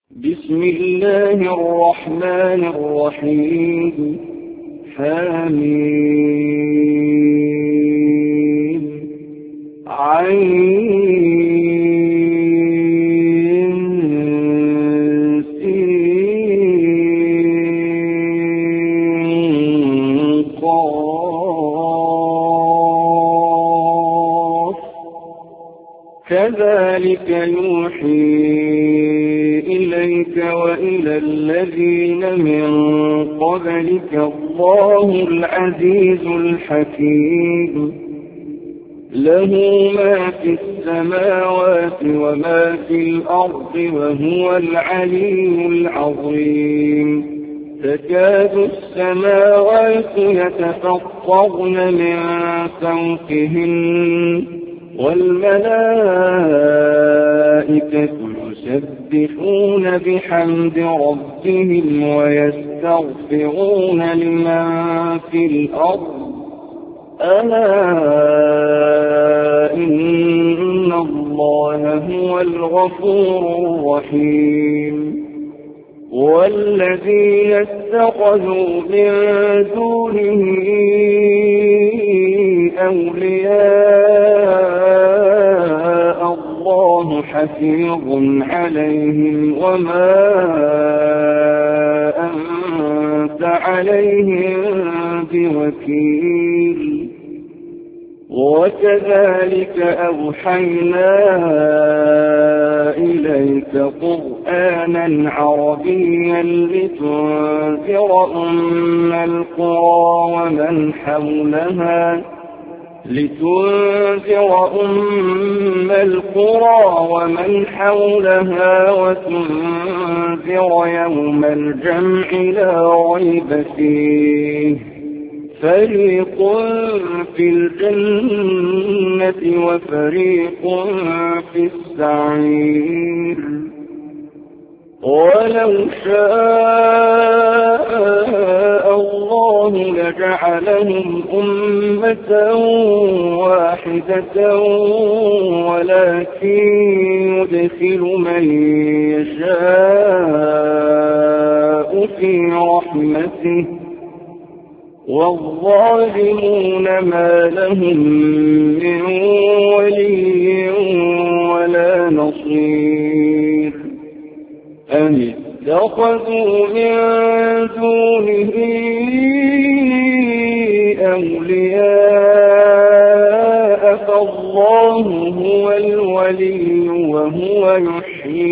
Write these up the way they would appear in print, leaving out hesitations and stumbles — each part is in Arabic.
بسم الله الرحمن الرحيم حميم عين سين قاف كذلك يوحي إليك وإلى الذين من قبلك الله العزيز الحكيم له ما في السماوات وما في الأرض وهو العلي العظيم تكاد السماوات يتفطرن من فوقهن والملائكة يسبحون بحمد ربهم ويستغفرون لمن في الأرض ألا إن الله هو الغفور الرحيم والذين اتخذوا من دونه أولياء الله حفيظ عليهم وما أنت عليهم بوكيل وكذلك أوحينا إليك قرآنا عربيا لتنذر أم القرى ومن حولها وتنذر يوم الجمع لا ريب فيه فريق في الجنة وفريق في السعير ولو شاء الله لجعلهم أمة واحدة ولكن يدخل من يشاء في رحمته والظالمون ما لهم من ولي ولا نصير أم اتخذوا من دونه أولياء فالله هو الولي وهو يحيي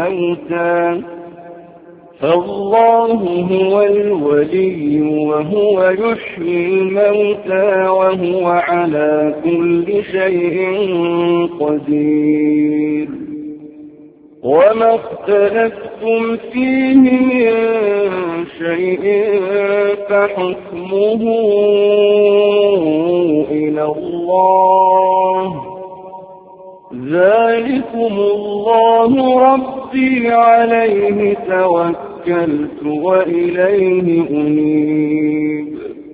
الموتى وهو على كل شيء قدير وما اختلفتم فيه من شيء فحكمه إلى الله ذلكم الله ربي عليه توكلت وإليه أنيب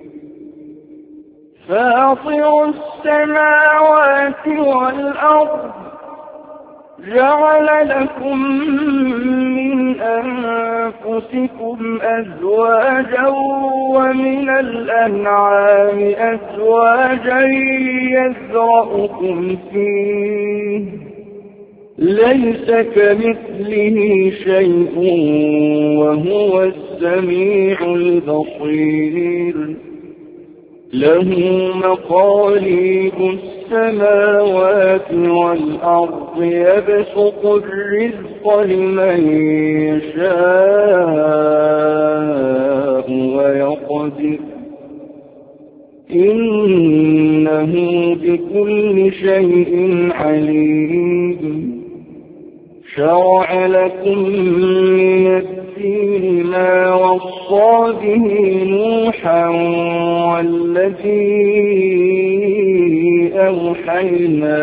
فاطر السماوات والأرض جعل لكم من أنفسكم أزواجا ومن الأنعام أزواجا يذرأكم فيه ليس كمثله شيء وهو السميع البصير له مقاليد السماوات والأرض يبسط الرزق لمن يشاء ويقدر إنه بكل شيء عليم شرع لكم من الدين ما وصى به نوحا والذي أوحينا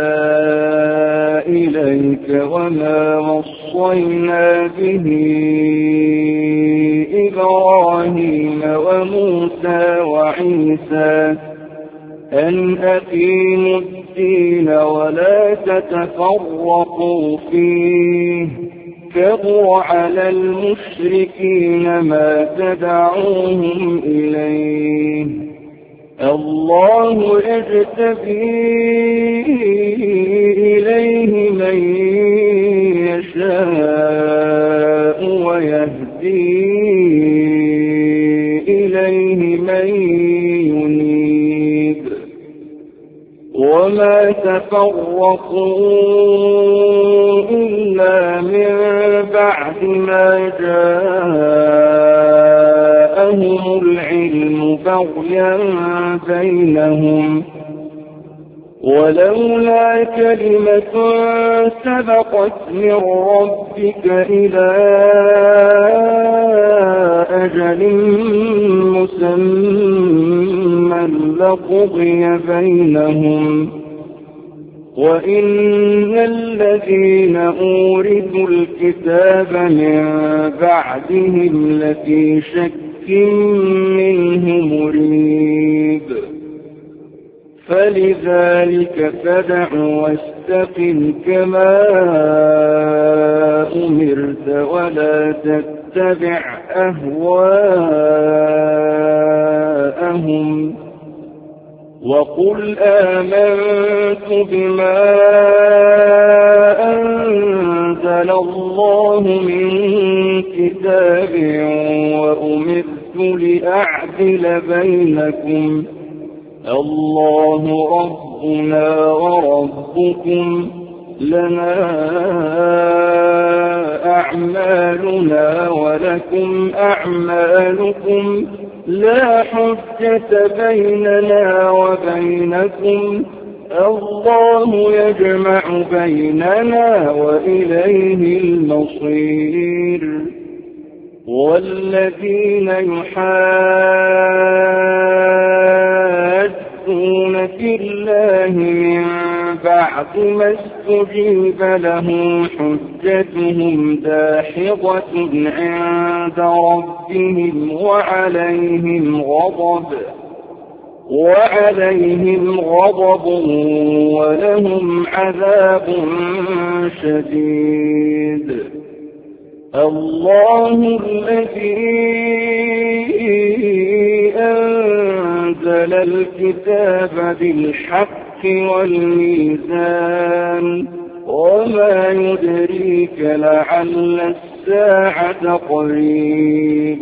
إليك وما وصينا به إبراهيم وموسى وعيسى أن أقيموا الدين ولا تتفرقوا فيه كبر على المشركين ما تدعوهم إليه الله يجتبي إليه من يشاء ويهدي إليه من ينيب وما تفرقوا إلا من بعد ما جاءهم العلم بغيا بينهم ولولا كلمة سبقت من ربك إلى أجل مسمى لقضي بينهم وإن الذين أورثوا الكتاب من بعدهم لفي شك منه مريب فلذلك فدع واستقم كما أمرت ولا تتبع أهواءهم وقل آمنت بما أنزل الله من كتاب وأمرت لأعدل بينكم الله ربنا وربكم لنا أعمالنا ولكم أعمالكم لا حجة بيننا وبينكم الله يجمع بيننا وإليه المصير والذين يحاجون في الله من بعد ما استجيب له حجتهم داحضة عند ربهم وعليهم غضب ولهم عذاب شديد الله الذي أنزل الكتاب بالحق والميزان وما يدريك لعل الساعة قريب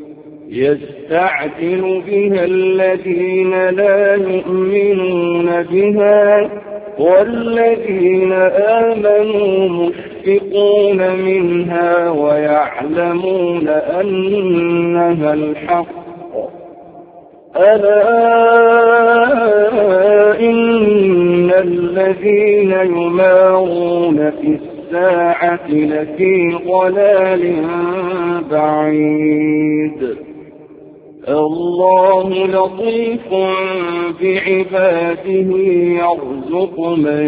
يستعجل بها الذين لا يؤمنون بها والذين آمنوا مشفقون منها ويعلمون أنها الحق ألا إن الذين يمارون في الساعة لفي ضلال بعيد الله لطيف بعباده يرزق من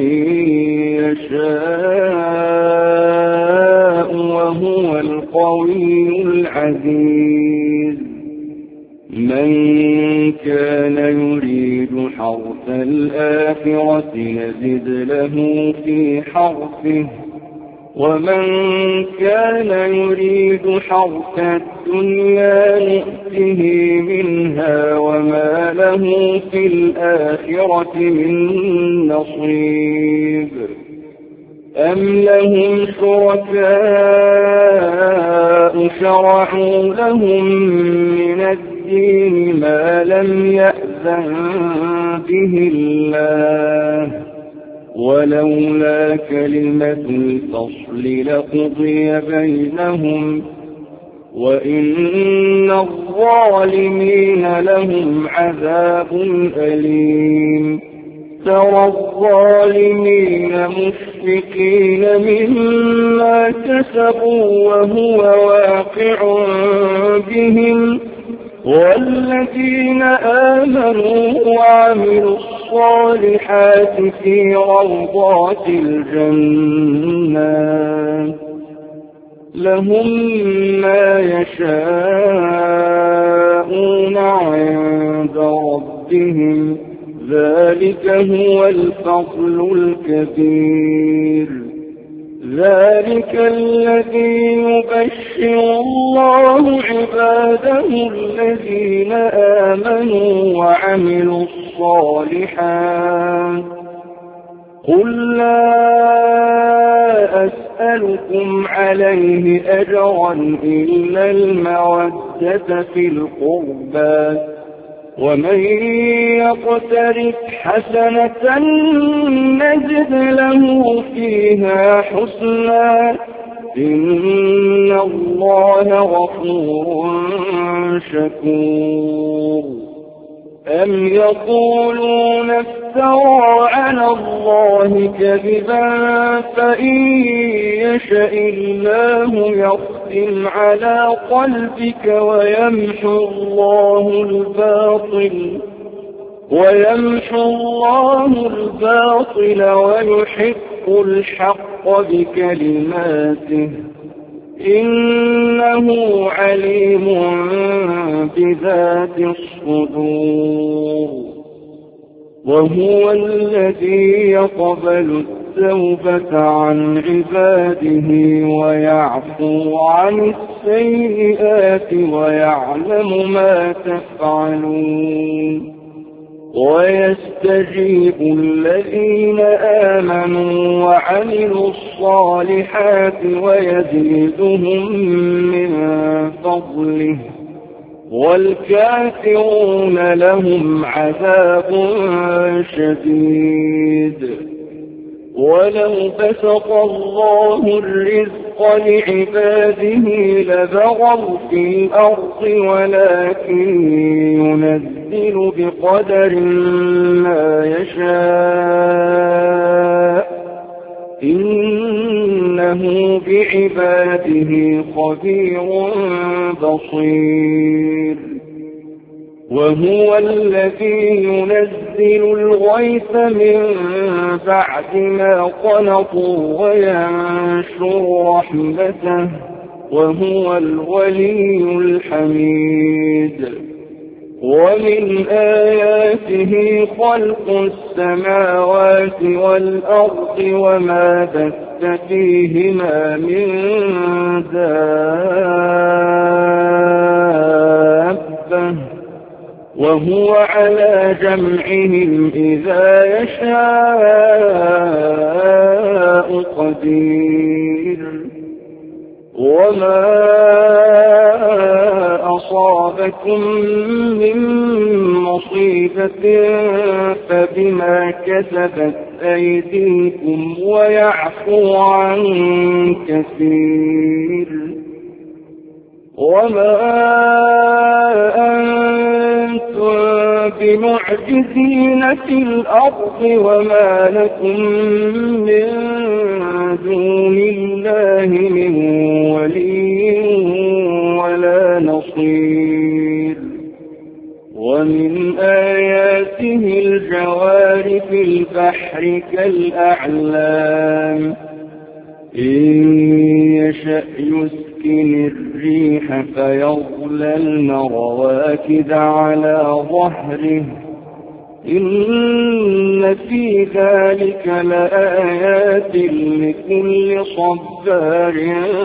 يشاء وهو القوي العزيز من كان يريد حرث الآخرة نزد له في حرثه ومن كان يريد حرث الدنيا نؤته منها وما له في الآخرة من نصيب أم لهم شركاء شرعوا لهم من الدين ما لم يأذن به الله ولولا كلمة الفصل لقضي بينهم وإن الظالمين لهم عذاب أليم ترى الظالمين مشفقين مما كسبوا وهو واقع بهم والذين آمنوا وعملوا الصالحات في روضات الجنات لهم ما يشاءون عند ربهم ذلك هو الفضل الكبير ذلك الذي يبشر الله عباده الذين آمنوا وعملوا الصالحات قل لا أسألكم عليه أجرا إلا المودة في القربى ومن يقترف حسنة نجد له فيها حسنا إن الله غفور شكور أم يقولون افترى على الله كذبا فإن يشاء الله يختم على قلبك ويمحو الله الباطل ويحق الحق بكلماته إنه عليم بذات الصدور وهو الذي يقبل التوبة عن عباده ويعفو عن السيئات ويعلم ما تفعلون ويستجيب الذين آمنوا وعملوا الصالحات ويزيدهم من فضله والكافرون لهم عذاب شديد ولو بسط الله الرزق لعباده لبغوا في الأرض ولكن ينزل بقدر ما يشاء إنه بعباده خبير بصير وهو الذي ينزل الغيث من بعد ما قنطوا وينشر رحمته وهو الولي الحميد ومن آياته خلق السماوات والأرض وما بث فيهما من دابة وهو على جمعهم إذا يشاء قدير وما أصابكم من مصيبة فبما كسبت أيديكم ويعفو عن كثير وما أنتم بمعجزين في الأرض وما لكم من دون الله من ولي ولا نصير ومن آياته الجوار في البحر كالأعلام إن يشأ يسكن الريح فيظللن رواكد على ظهره إن في ذلك لآيات لكل صبار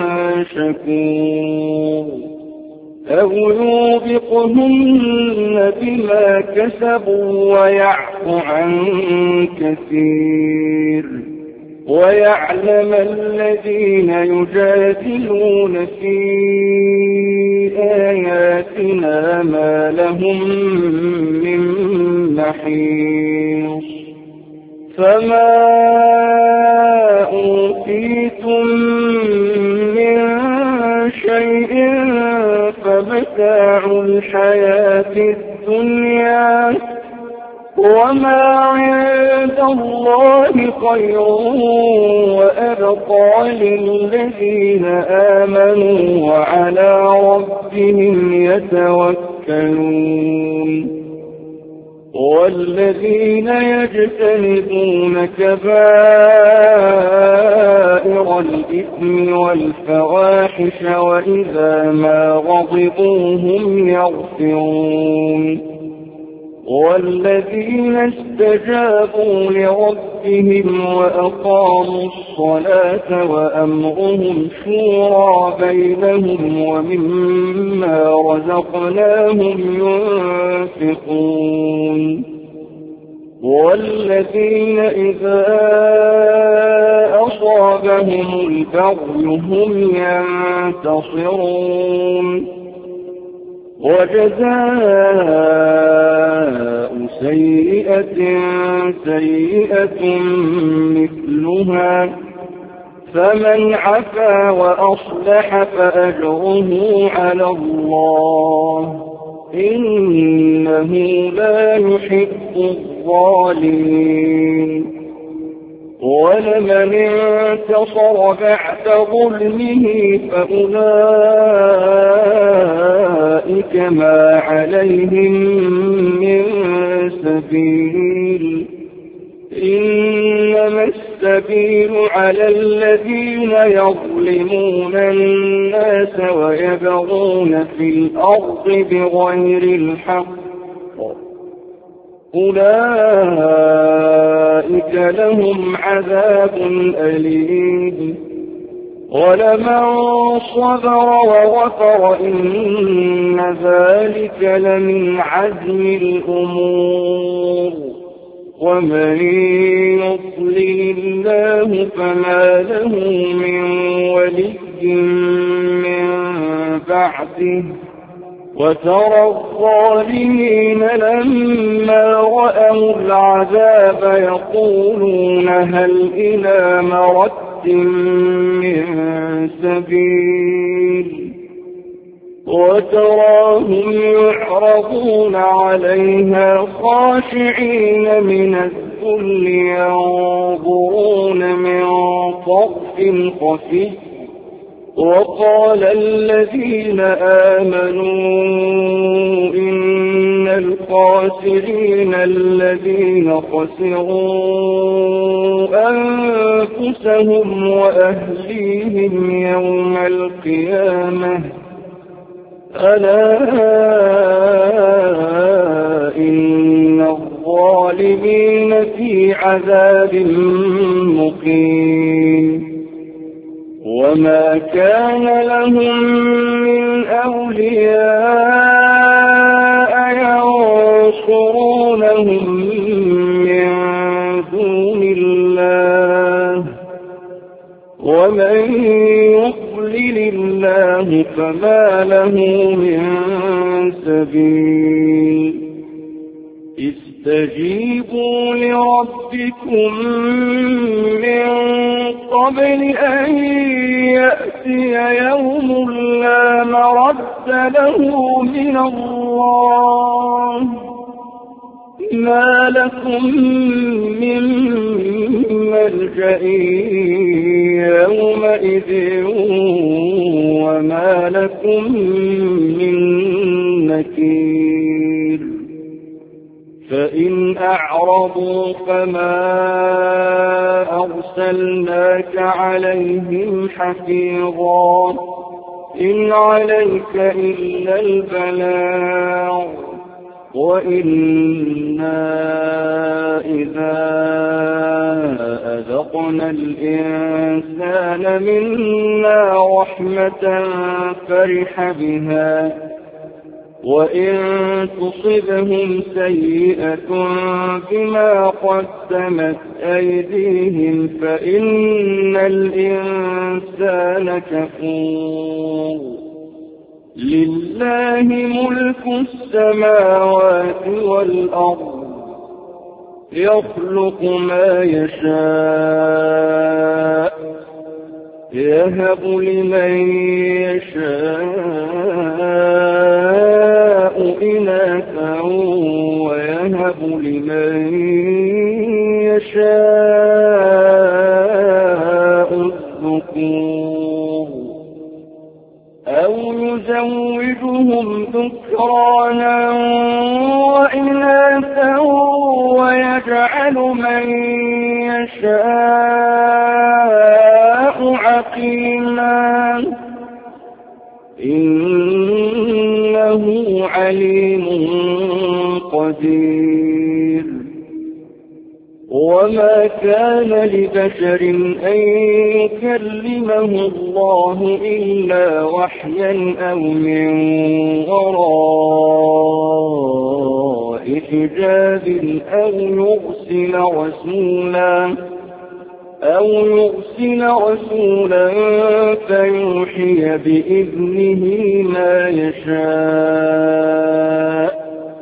شكور أو يوبقهن بما كسبوا ويعفو عن كثير ويعلم الذين يجادلون في آياتنا ما لهم من محيص فما أوتيتم من شيء فمتاع الحياة الدنيا وما عند الله خير وأبقى للذين آمنوا وعلى ربهم يتوكلون والذين يجتنبون كبائر الإثم والفواحش وإذا ما غضبوا هم يغفرون والذين استجابوا لربهم وأقاموا الصلاة وأمرهم شورى بينهم ومما رزقناهم ينفقون والذين إذا أصابهم البغي هم ينتصرون وجزاء سيئة سيئة مثلها فمن عفا وأصلح فأجره على الله إنه لا يحب الظالمين ولمن انتصر بعد ظلمه فأولئك ما عليهم من سبيل إنما السبيل على الذين يظلمون الناس ويبغون في الأرض بغير الحق أولئك لهم عذاب أليم ولمن صبر وغفر إن ذلك لمن عزم الأمور ومن يضلل الله فما له من ولي من بعده وترى الظالمين لما رأوا العذاب يقولون هل إلى مرد من سبيل وتراهم يعرضون عليها خاشعين من الذل ينظرون من طرف خفي وقال الذين آمنوا إن الخاسرين الذين خسروا أنفسهم وأهليهم يوم القيامة ألا إن الظالمين في عذاب مقيم وما كان لهم من أولياء ينصرونهم من دون الله ومن يضلل الله فما له من سبيل استجيبوا لربكم من قبل أن يأتي يوم لا مرد له من الله ما لكم من ملجأ يومئذ وما لكم من نكير فإن أعرضوا فما أرسلناك عليهم حفيظا إن عليك إلا البلاغ وإنا إذا أذقنا الإنسان منا رحمة فرح بها وإن تصبهم سيئة بما قدمت أيديهم فإن الإنسان كفور لله ملك السماوات والأرض يخلق ما يشاء يهب لمن يشاء إناثا ويهب لمن يشاء الذكور أو يزوجهم ذكرانا وإناثا ويجعل من يشاء عقيما إنه عليم قدير وما كان لبشر أن يكلمه الله إلا وحيا أو من وراء حجاب أو يرسل رسولا فيوحي بإذنه ما يشاء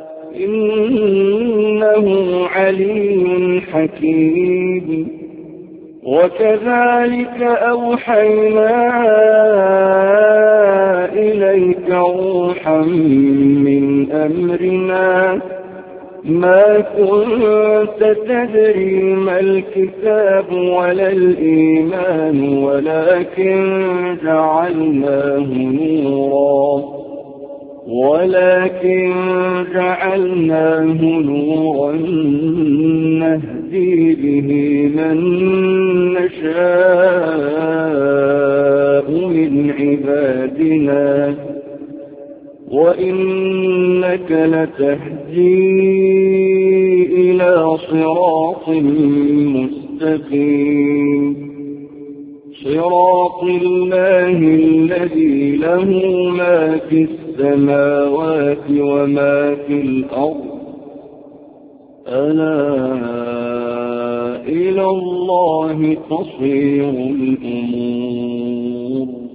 إنه عليم حكيم وكذلك أوحينا إليك روحا من أمرنا ما كنت تدري ما الكتاب ولا الإيمان ولكن جعلناه نورا نهدي به من نشاء من عبادنا وإنك لتهدي إلى صراط مستقيم صراط الله الذي له ما في السماوات وما في الأرض ألا إلى الله تصير الأمور